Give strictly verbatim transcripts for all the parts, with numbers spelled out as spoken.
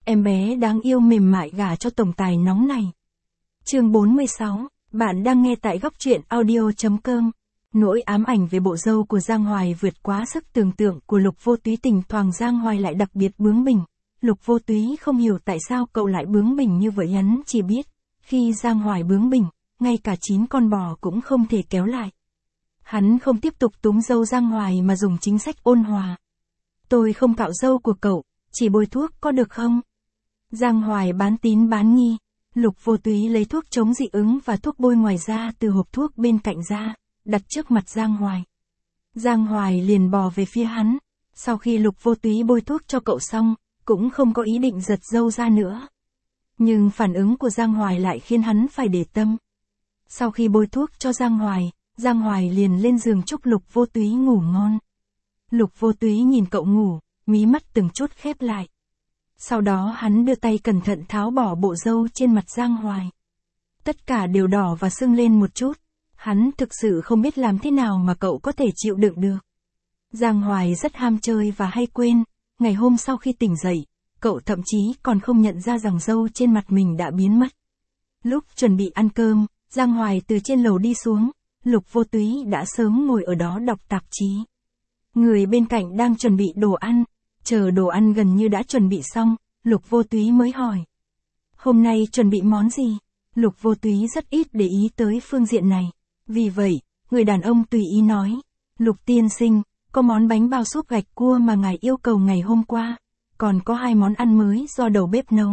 em bé đáng yêu mềm mại gả cho tổng tài nóng này. Chương bốn mươi sáu, bạn đang nghe tại góc truyện audio chấm com. Nỗi ám ảnh về bộ dâu của Giang Hoài vượt quá sức tưởng tượng của Lục Vô Túy, thỉnh thoảng Giang Hoài lại đặc biệt bướng bỉnh. Lục Vô Túy không hiểu tại sao cậu lại bướng bỉnh như vậy, hắn chỉ biết, khi Giang Hoài bướng bỉnh, ngay cả chín con bò cũng không thể kéo lại. Hắn không tiếp tục túm dâu Giang Hoài mà dùng chính sách ôn hòa. Tôi không cạo dâu của cậu, chỉ bôi thuốc có được không? Giang Hoài bán tín bán nghi. Lục Vô Túy lấy thuốc chống dị ứng và thuốc bôi ngoài da từ hộp thuốc bên cạnh ra, đặt trước mặt Giang Hoài. Giang Hoài liền bò về phía hắn. Sau khi Lục Vô Túy bôi thuốc cho cậu xong, cũng không có ý định giật dâu ra nữa. Nhưng phản ứng của Giang Hoài lại khiến hắn phải để tâm. Sau khi bôi thuốc cho Giang Hoài, Giang Hoài liền lên giường chúc Lục Vô Túy ngủ ngon. Lục Vô Túy nhìn cậu ngủ, mí mắt từng chút khép lại. Sau đó hắn đưa tay cẩn thận tháo bỏ bộ râu trên mặt Giang Hoài. Tất cả đều đỏ và sưng lên một chút. Hắn thực sự không biết làm thế nào mà cậu có thể chịu đựng được. Giang Hoài rất ham chơi và hay quên. Ngày hôm sau khi tỉnh dậy, cậu thậm chí còn không nhận ra rằng râu trên mặt mình đã biến mất. Lúc chuẩn bị ăn cơm, Giang Hoài từ trên lầu đi xuống. Lục Vô Túy đã sớm ngồi ở đó đọc tạp chí. Người bên cạnh đang chuẩn bị đồ ăn. Chờ đồ ăn gần như đã chuẩn bị xong, Lục Vô Túy mới hỏi. Hôm nay chuẩn bị món gì? Lục Vô Túy rất ít để ý tới phương diện này. Vì vậy, người đàn ông tùy ý nói. Lục tiên sinh, có món bánh bao súp gạch cua mà ngài yêu cầu ngày hôm qua. Còn có hai món ăn mới do đầu bếp nấu.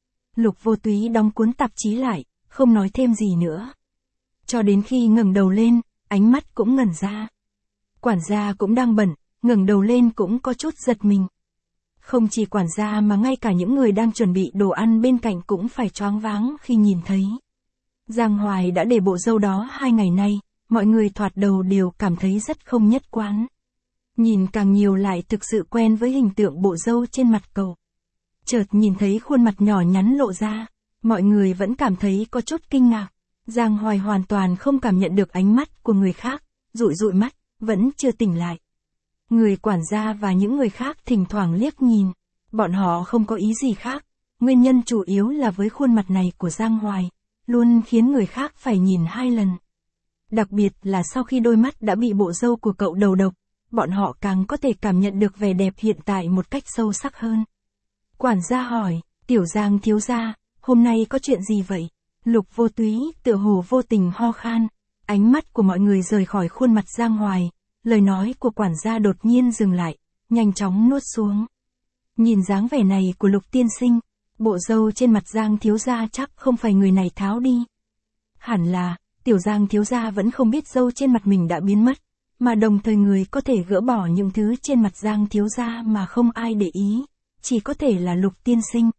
Lục Vô Túy đóng cuốn tạp chí lại, không nói thêm gì nữa. Cho đến khi ngẩng đầu lên, ánh mắt cũng ngẩn ra. Quản gia cũng đang bận, ngẩng đầu lên cũng có chút giật mình. Không chỉ quản gia mà ngay cả những người đang chuẩn bị đồ ăn bên cạnh cũng phải choáng váng khi nhìn thấy. Giang Hoài đã để bộ râu đó hai ngày nay, mọi người thoạt đầu đều cảm thấy rất không nhất quán. Nhìn càng nhiều lại thực sự quen với hình tượng bộ râu trên mặt cậu. Chợt nhìn thấy khuôn mặt nhỏ nhắn lộ ra, mọi người vẫn cảm thấy có chút kinh ngạc. Giang Hoài hoàn toàn không cảm nhận được ánh mắt của người khác, dụi dụi mắt, vẫn chưa tỉnh lại. Người quản gia và những người khác thỉnh thoảng liếc nhìn, bọn họ không có ý gì khác, nguyên nhân chủ yếu là với khuôn mặt này của Giang Hoài, luôn khiến người khác phải nhìn hai lần. Đặc biệt là sau khi đôi mắt đã bị bộ râu của cậu đầu độc, bọn họ càng có thể cảm nhận được vẻ đẹp hiện tại một cách sâu sắc hơn. Quản gia hỏi, Tiểu Giang thiếu gia, hôm nay có chuyện gì vậy? Lục Vô Túy tựa hồ vô tình ho khan, ánh mắt của mọi người rời khỏi khuôn mặt Giang Hoài, lời nói của quản gia đột nhiên dừng lại, nhanh chóng nuốt xuống. Nhìn dáng vẻ này của Lục tiên sinh, bộ râu trên mặt Giang thiếu gia chắc không phải người này tháo đi. Hẳn là, Tiểu Giang thiếu gia vẫn không biết râu trên mặt mình đã biến mất, mà đồng thời người có thể gỡ bỏ những thứ trên mặt Giang thiếu gia mà không ai để ý, chỉ có thể là Lục tiên sinh.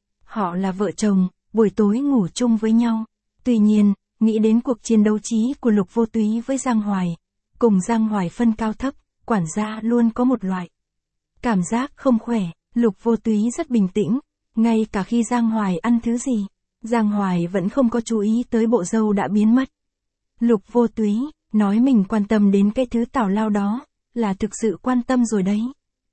Họ là vợ chồng, buổi tối ngủ chung với nhau. Tuy nhiên, nghĩ đến cuộc chiến đấu trí của Lục Vô Túy với Giang Hoài, cùng Giang Hoài phân cao thấp, quản gia luôn có một loại cảm giác không khỏe. Lục Vô Túy rất bình tĩnh, ngay cả khi Giang Hoài ăn thứ gì, Giang Hoài vẫn không có chú ý tới bộ râu đã biến mất. Lục Vô Túy nói mình quan tâm đến cái thứ tào lao đó, là thực sự quan tâm rồi đấy.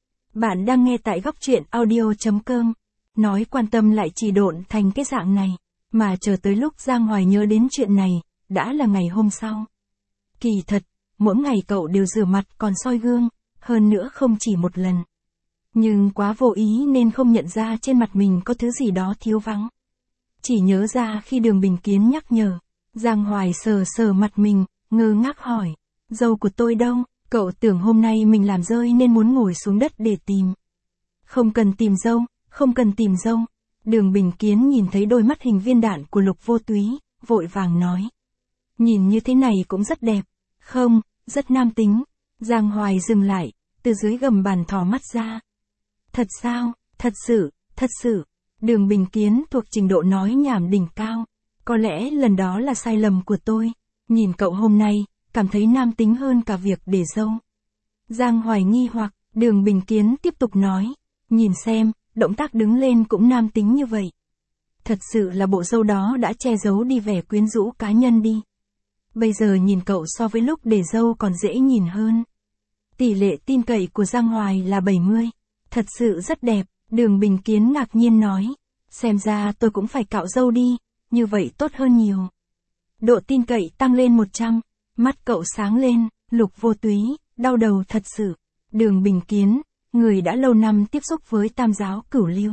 Bạn đang nghe tại góc truyện audio chấm com. Nói quan tâm lại chỉ độn thành cái dạng này, mà chờ tới lúc Giang Hoài nhớ đến chuyện này, đã là ngày hôm sau. Kỳ thật, mỗi ngày cậu đều rửa mặt còn soi gương, hơn nữa không chỉ một lần. Nhưng quá vô ý nên không nhận ra trên mặt mình có thứ gì đó thiếu vắng. Chỉ nhớ ra khi Đường Bình Kiến nhắc nhở, Giang Hoài sờ sờ mặt mình, ngơ ngác hỏi, râu của tôi đâu? Cậu tưởng hôm nay mình làm rơi nên muốn ngồi xuống đất để tìm. Không cần tìm râu, không cần tìm râu. Đường Bình Kiến nhìn thấy đôi mắt hình viên đạn của Lục Vô Túy, vội vàng nói. Nhìn như thế này cũng rất đẹp. Không, rất nam tính. Giang Hoài dừng lại, từ dưới gầm bàn thò mắt ra. Thật sao, thật sự, thật sự. Đường Bình Kiến thuộc trình độ nói nhảm đỉnh cao. Có lẽ lần đó là sai lầm của tôi. Nhìn cậu hôm nay, cảm thấy nam tính hơn cả việc để râu. Giang Hoài nghi hoặc, Đường Bình Kiến tiếp tục nói. Nhìn xem, động tác đứng lên cũng nam tính như vậy. Thật sự là bộ râu đó đã che giấu đi vẻ quyến rũ cá nhân đi. Bây giờ nhìn cậu so với lúc để râu còn dễ nhìn hơn. Tỷ lệ tin cậy của Giang Hoài là bảy mươi. Thật sự rất đẹp, Đường Bình Kiến ngạc nhiên nói. Xem ra tôi cũng phải cạo râu đi, như vậy tốt hơn nhiều. Độ tin cậy tăng lên một trăm, mắt cậu sáng lên, Lục Vô Túy, đau đầu thật sự. Đường Bình Kiến, người đã lâu năm tiếp xúc với tam giáo cửu lưu.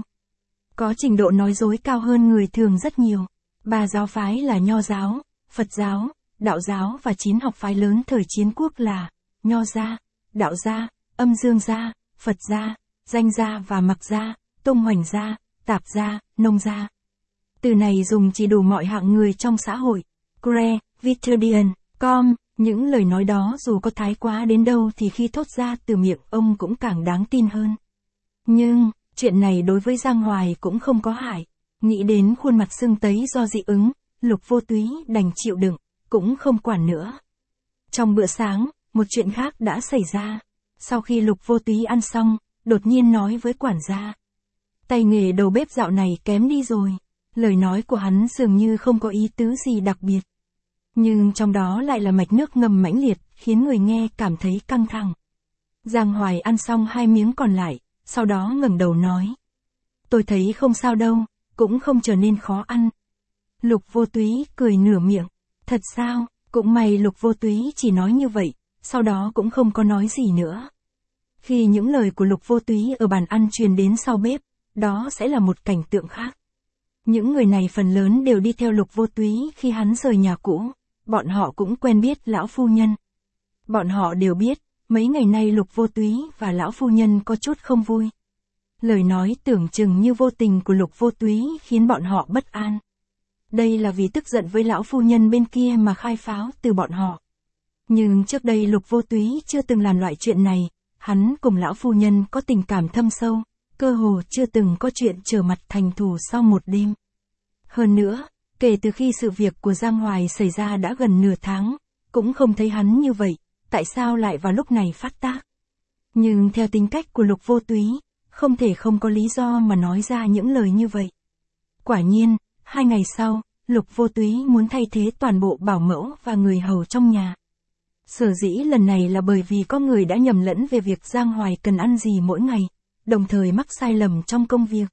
Có trình độ nói dối cao hơn người thường rất nhiều. Ba giáo phái là Nho giáo, Phật giáo, Đạo giáo và chín học phái lớn thời chiến quốc là Nho gia, Đạo gia, Âm Dương gia, Phật gia, Danh gia và Mặc gia, Tung Hoành gia, Tạp gia, Nông gia. Từ này dùng chỉ đủ mọi hạng người trong xã hội. Gre, Vitruvian, Com, những lời nói đó dù có thái quá đến đâu thì khi thốt ra từ miệng ông cũng càng đáng tin hơn. Nhưng, chuyện này đối với Giang Hoài cũng không có hại. Nghĩ đến khuôn mặt sưng tấy do dị ứng, Lục Vô Túy đành chịu đựng, cũng không quản nữa. Trong bữa sáng, một chuyện khác đã xảy ra. Sau khi Lục Vô Túy ăn xong, đột nhiên nói với quản gia. Tay nghề đầu bếp dạo này kém đi rồi. Lời nói của hắn dường như không có ý tứ gì đặc biệt. Nhưng trong đó lại là mạch nước ngầm mãnh liệt, khiến người nghe cảm thấy căng thẳng. Giang Hoài ăn xong hai miếng còn lại, sau đó ngẩng đầu nói. Tôi thấy không sao đâu, cũng không trở nên khó ăn. Lục Vô Túy cười nửa miệng. Thật sao, cũng may Lục Vô Túy chỉ nói như vậy, sau đó cũng không có nói gì nữa. Khi những lời của Lục Vô Túy ở bàn ăn truyền đến sau bếp, đó sẽ là một cảnh tượng khác. Những người này phần lớn đều đi theo Lục Vô Túy khi hắn rời nhà cũ, bọn họ cũng quen biết lão phu nhân. Bọn họ đều biết, mấy ngày nay Lục Vô Túy và lão phu nhân có chút không vui. Lời nói tưởng chừng như vô tình của Lục Vô Túy khiến bọn họ bất an. Đây là vì tức giận với lão phu nhân bên kia mà khai pháo từ bọn họ. Nhưng trước đây Lục Vô Túy chưa từng làm loại chuyện này, hắn cùng lão phu nhân có tình cảm thâm sâu, cơ hồ chưa từng có chuyện trở mặt thành thù sau một đêm. Hơn nữa, kể từ khi sự việc của Giang Hoài xảy ra đã gần nửa tháng, cũng không thấy hắn như vậy, tại sao lại vào lúc này phát tác. Nhưng theo tính cách của Lục Vô Túy, không thể không có lý do mà nói ra những lời như vậy. Quả nhiên, hai ngày sau, Lục Vô Túy muốn thay thế toàn bộ bảo mẫu và người hầu trong nhà. Sở dĩ lần này là bởi vì có người đã nhầm lẫn về việc Giang Hoài cần ăn gì mỗi ngày, đồng thời mắc sai lầm trong công việc.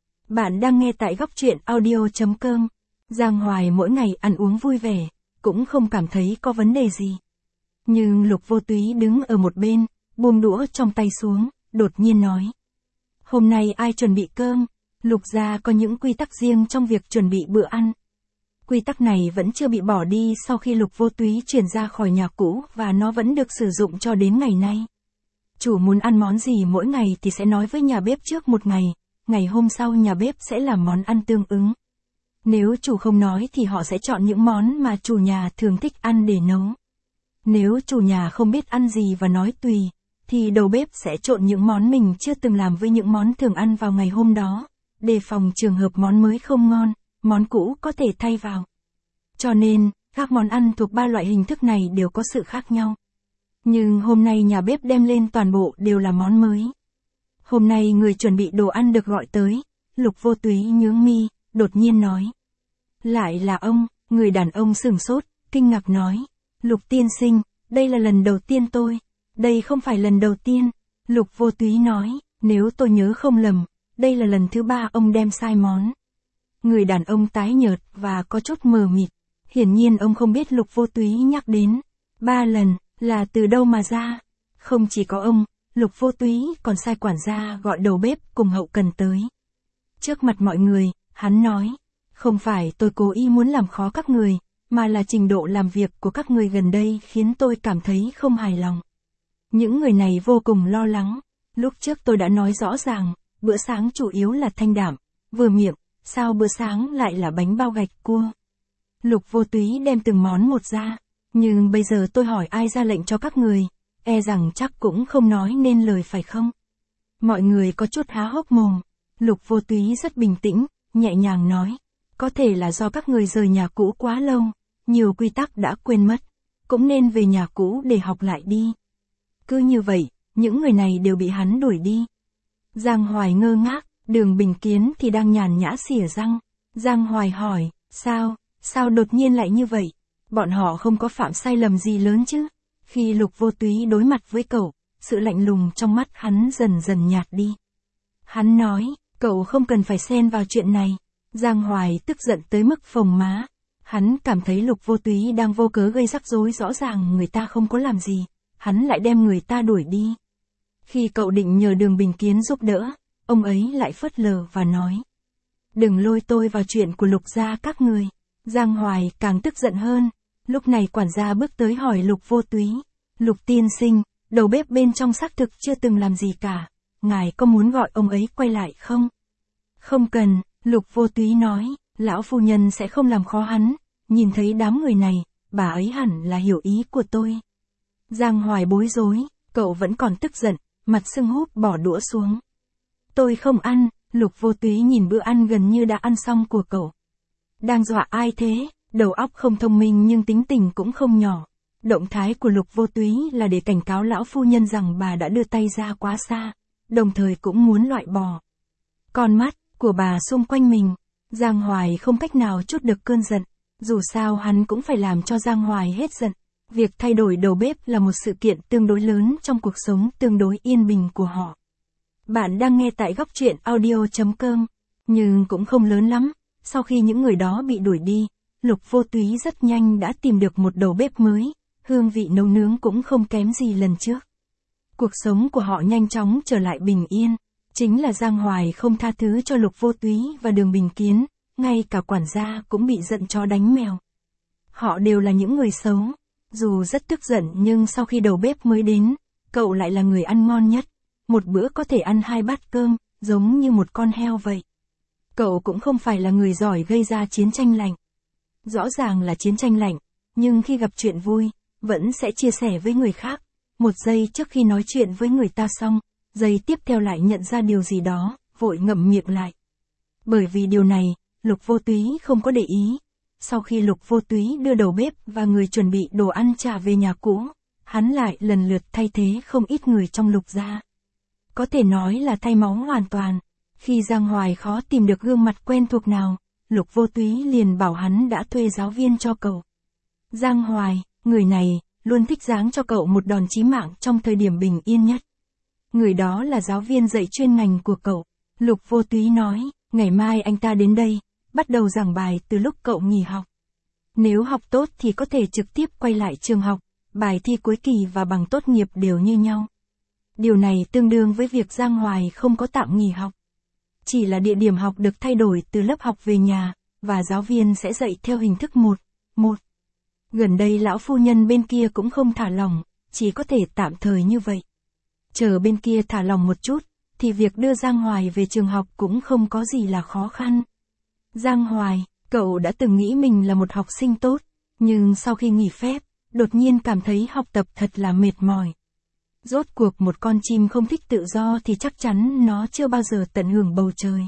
Bạn đang nghe tại góc truyện audio chấm com. Giang Hoài mỗi ngày ăn uống vui vẻ, cũng không cảm thấy có vấn đề gì. Nhưng Lục Vô Túy đứng ở một bên, buông đũa trong tay xuống, đột nhiên nói. Hôm nay ai chuẩn bị cơm? Lục gia có những quy tắc riêng trong việc chuẩn bị bữa ăn. Quy tắc này vẫn chưa bị bỏ đi sau khi Lục Vô Túy chuyển ra khỏi nhà cũ và nó vẫn được sử dụng cho đến ngày nay. Chủ muốn ăn món gì mỗi ngày thì sẽ nói với nhà bếp trước một ngày, ngày hôm sau nhà bếp sẽ làm món ăn tương ứng. Nếu chủ không nói thì họ sẽ chọn những món mà chủ nhà thường thích ăn để nấu. Nếu chủ nhà không biết ăn gì và nói tùy, thì đầu bếp sẽ trộn những món mình chưa từng làm với những món thường ăn vào ngày hôm đó, đề phòng trường hợp món mới không ngon, món cũ có thể thay vào. Cho nên, các món ăn thuộc ba loại hình thức này đều có sự khác nhau. Nhưng hôm nay nhà bếp đem lên toàn bộ đều là món mới. Hôm nay người chuẩn bị đồ ăn được gọi tới, Lục Vô Túy nhướng mi, đột nhiên nói. Lại là ông, người đàn ông sửng sốt, kinh ngạc nói. Lục tiên sinh, đây là lần đầu tiên tôi. Đây không phải lần đầu tiên. Lục Vô Túy nói, nếu tôi nhớ không lầm, đây là lần thứ ba ông đem sai món. Người đàn ông tái nhợt và có chút mờ mịt. Hiển nhiên ông không biết Lục Vô Túy nhắc đến. Ba lần, là từ đâu mà ra? Không chỉ có ông, Lục Vô Túy còn sai quản gia gọi đầu bếp cùng hậu cần tới. Trước mặt mọi người, hắn nói. Không phải tôi cố ý muốn làm khó các người, mà là trình độ làm việc của các người gần đây khiến tôi cảm thấy không hài lòng. Những người này vô cùng lo lắng. Lúc trước tôi đã nói rõ ràng, bữa sáng chủ yếu là thanh đạm, vừa miệng, sao bữa sáng lại là bánh bao gạch cua. Lục Vô Túy đem từng món một ra, nhưng bây giờ tôi hỏi ai ra lệnh cho các người, e rằng chắc cũng không nói nên lời phải không? Mọi người có chút há hốc mồm. Lục Vô Túy rất bình tĩnh, nhẹ nhàng nói. Có thể là do các người rời nhà cũ quá lâu, nhiều quy tắc đã quên mất, cũng nên về nhà cũ để học lại đi. Cứ như vậy, những người này đều bị hắn đuổi đi. Giang Hoài ngơ ngác, Đường Bình Kiến thì đang nhàn nhã xỉa răng. Giang Hoài hỏi, sao, sao đột nhiên lại như vậy? Bọn họ không có phạm sai lầm gì lớn chứ? Khi Lục Vô Túy đối mặt với cậu, sự lạnh lùng trong mắt hắn dần dần nhạt đi. Hắn nói, cậu không cần phải xen vào chuyện này. Giang Hoài tức giận tới mức phồng má. Hắn cảm thấy Lục Vô Túy đang vô cớ gây rắc rối, rõ ràng người ta không có làm gì, hắn lại đem người ta đuổi đi. Khi cậu định nhờ Đường Bình Kiến giúp đỡ, ông ấy lại phớt lờ và nói. Đừng lôi tôi vào chuyện của Lục gia các người. Giang Hoài càng tức giận hơn. Lúc này quản gia bước tới hỏi Lục Vô Túy. Lục tiên sinh, đầu bếp bên trong xác thực chưa từng làm gì cả. Ngài có muốn gọi ông ấy quay lại không? Không cần, Lục Vô Túy nói, lão phu nhân sẽ không làm khó hắn. Nhìn thấy đám người này, bà ấy hẳn là hiểu ý của tôi. Giang Hoài bối rối, cậu vẫn còn tức giận, mặt sưng húp bỏ đũa xuống. Tôi không ăn. Lục Vô Túy nhìn bữa ăn gần như đã ăn xong của cậu. Đang dọa ai thế? Đầu óc không thông minh nhưng tính tình cũng không nhỏ. Động thái của Lục Vô Túy là để cảnh cáo lão phu nhân rằng bà đã đưa tay ra quá xa, đồng thời cũng muốn loại bỏ con mắt của bà xung quanh mình. Giang Hoài không cách nào trút được cơn giận, dù sao hắn cũng phải làm cho Giang Hoài hết giận. Việc thay đổi đầu bếp là một sự kiện tương đối lớn trong cuộc sống tương đối yên bình của họ. Bạn đang nghe tại góc truyện audio chấm com, nhưng cũng không lớn lắm. Sau khi những người đó bị đuổi đi, Lục Vô Túy rất nhanh đã tìm được một đầu bếp mới, hương vị nấu nướng cũng không kém gì lần trước. Cuộc sống của họ nhanh chóng trở lại bình yên. Chính là Giang Hoài không tha thứ cho Lục Vô Túy và Đường Bình Kiến, ngay cả quản gia cũng bị giận chó đánh mèo. Họ đều là những người xấu. Dù rất tức giận nhưng sau khi đầu bếp mới đến, cậu lại là người ăn ngon nhất. Một bữa có thể ăn hai bát cơm, giống như một con heo vậy. Cậu cũng không phải là người giỏi gây ra chiến tranh lạnh. Rõ ràng là chiến tranh lạnh, nhưng khi gặp chuyện vui, vẫn sẽ chia sẻ với người khác. Một giây trước khi nói chuyện với người ta xong, giây tiếp theo lại nhận ra điều gì đó, vội ngậm miệng lại. Bởi vì điều này, Lục Vô Túy không có để ý. Sau khi Lục Vô Túy đưa đầu bếp và người chuẩn bị đồ ăn trả về nhà cũ, hắn lại lần lượt thay thế không ít người trong Lục gia. Có thể nói là thay máu hoàn toàn. Khi Giang Hoài khó tìm được gương mặt quen thuộc nào, Lục Vô Túy liền bảo hắn đã thuê giáo viên cho cậu. Giang Hoài, người này, luôn thích giáng cho cậu một đòn chí mạng trong thời điểm bình yên nhất. Người đó là giáo viên dạy chuyên ngành của cậu. Lục Vô Túy nói, ngày mai anh ta đến đây, bắt đầu giảng bài từ lúc cậu nghỉ học. Nếu học tốt thì có thể trực tiếp quay lại trường học, bài thi cuối kỳ và bằng tốt nghiệp đều như nhau. Điều này tương đương với việc Giang Hoài không có tạm nghỉ học. Chỉ là địa điểm học được thay đổi từ lớp học về nhà, và giáo viên sẽ dạy theo hình thức một, một. Gần đây lão phu nhân bên kia cũng không thả lỏng, chỉ có thể tạm thời như vậy. Chờ bên kia thả lỏng một chút, thì việc đưa Giang Hoài về trường học cũng không có gì là khó khăn. Giang Hoài, cậu đã từng nghĩ mình là một học sinh tốt, nhưng sau khi nghỉ phép, đột nhiên cảm thấy học tập thật là mệt mỏi. Rốt cuộc một con chim không thích tự do thì chắc chắn nó chưa bao giờ tận hưởng bầu trời.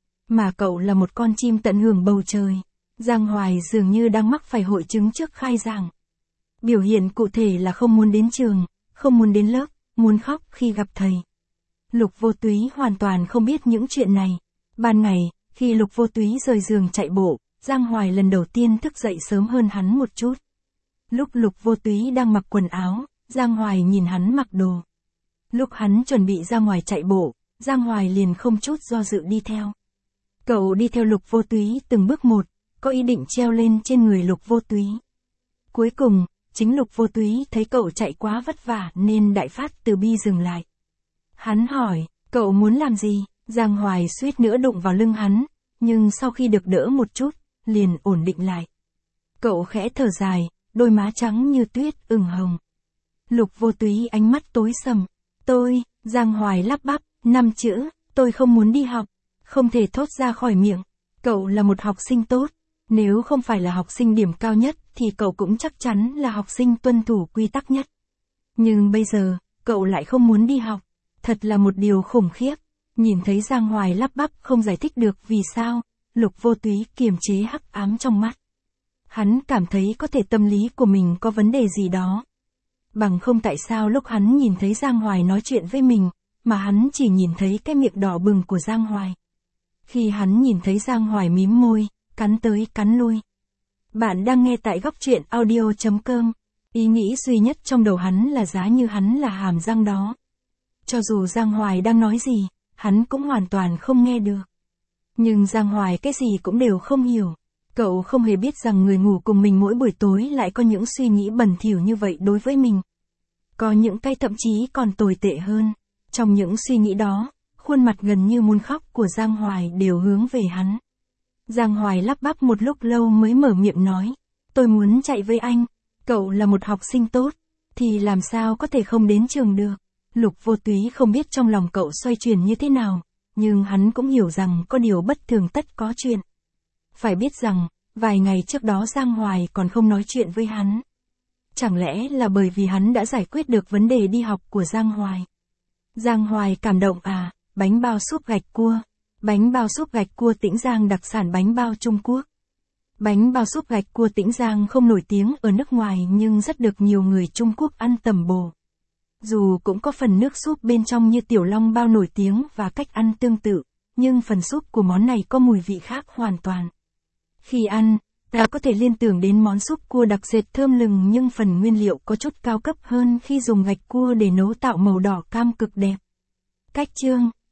Mà cậu là một con chim tận hưởng bầu trời. Giang Hoài dường như đang mắc phải hội chứng trước khai giảng. Biểu hiện cụ thể là không muốn đến trường, không muốn đến lớp, muốn khóc khi gặp thầy. Lục Vô Túy hoàn toàn không biết những chuyện này. Ban ngày, khi Lục Vô Túy rời giường chạy bộ, Giang Hoài lần đầu tiên thức dậy sớm hơn hắn một chút. Lúc Lục Vô Túy đang mặc quần áo, Giang Hoài nhìn hắn mặc đồ. Lúc hắn chuẩn bị ra ngoài chạy bộ, Giang Hoài liền không chút do dự đi theo. Cậu đi theo Lục Vô Túy từng bước một, có ý định treo lên trên người Lục Vô Túy. Cuối cùng, chính Lục Vô Túy thấy cậu chạy quá vất vả nên đại phát từ bi dừng lại. Hắn hỏi, cậu muốn làm gì? Giang Hoài suýt nữa đụng vào lưng hắn, nhưng sau khi được đỡ một chút, liền ổn định lại. Cậu khẽ thở dài, đôi má trắng như tuyết ửng hồng. Lục Vô Túy ánh mắt tối sầm. Tôi, Giang Hoài lắp bắp, năm chữ, tôi không muốn đi học, không thể thốt ra khỏi miệng. Cậu là một học sinh tốt, nếu không phải là học sinh điểm cao nhất thì cậu cũng chắc chắn là học sinh tuân thủ quy tắc nhất. Nhưng bây giờ, cậu lại không muốn đi học, thật là một điều khủng khiếp. Nhìn thấy Giang Hoài lắp bắp không giải thích được vì sao, Lục Vô Túy kiềm chế hắc ám trong mắt. Hắn cảm thấy có thể tâm lý của mình có vấn đề gì đó. Bằng không tại sao lúc hắn nhìn thấy Giang Hoài nói chuyện với mình, mà hắn chỉ nhìn thấy cái miệng đỏ bừng của Giang Hoài. Khi hắn nhìn thấy Giang Hoài mím môi, cắn tới cắn lui. Bạn đang nghe tại góc truyện audio chấm com. Ý nghĩ duy nhất trong đầu hắn là giá như hắn là hàm răng đó. Cho dù Giang Hoài đang nói gì, hắn cũng hoàn toàn không nghe được. Nhưng Giang Hoài cái gì cũng đều không hiểu. Cậu không hề biết rằng người ngủ cùng mình mỗi buổi tối lại có những suy nghĩ bẩn thỉu như vậy đối với mình. Có những cái thậm chí còn tồi tệ hơn. Trong những suy nghĩ đó, khuôn mặt gần như muốn khóc của Giang Hoài đều hướng về hắn. Giang Hoài lắp bắp một lúc lâu mới mở miệng nói. Tôi muốn chạy với anh. Cậu là một học sinh tốt, thì làm sao có thể không đến trường được. Lục Vô Túy không biết trong lòng cậu xoay chuyển như thế nào, nhưng hắn cũng hiểu rằng có điều bất thường tất có chuyện. Phải biết rằng, vài ngày trước đó Giang Hoài còn không nói chuyện với hắn. Chẳng lẽ là bởi vì hắn đã giải quyết được vấn đề đi học của Giang Hoài? Giang Hoài cảm động à, bánh bao súp gạch cua. Bánh bao súp gạch cua Tĩnh Giang đặc sản bánh bao Trung Quốc. Bánh bao súp gạch cua Tĩnh Giang không nổi tiếng ở nước ngoài nhưng rất được nhiều người Trung Quốc ăn tầm bổ. Dù cũng có phần nước súp bên trong như tiểu long bao nổi tiếng và cách ăn tương tự, nhưng phần súp của món này có mùi vị khác hoàn toàn. Khi ăn, ta có thể liên tưởng đến món súp cua đặc dệt thơm lừng nhưng phần nguyên liệu có chút cao cấp hơn khi dùng gạch cua để nấu tạo màu đỏ cam cực đẹp. Cách chương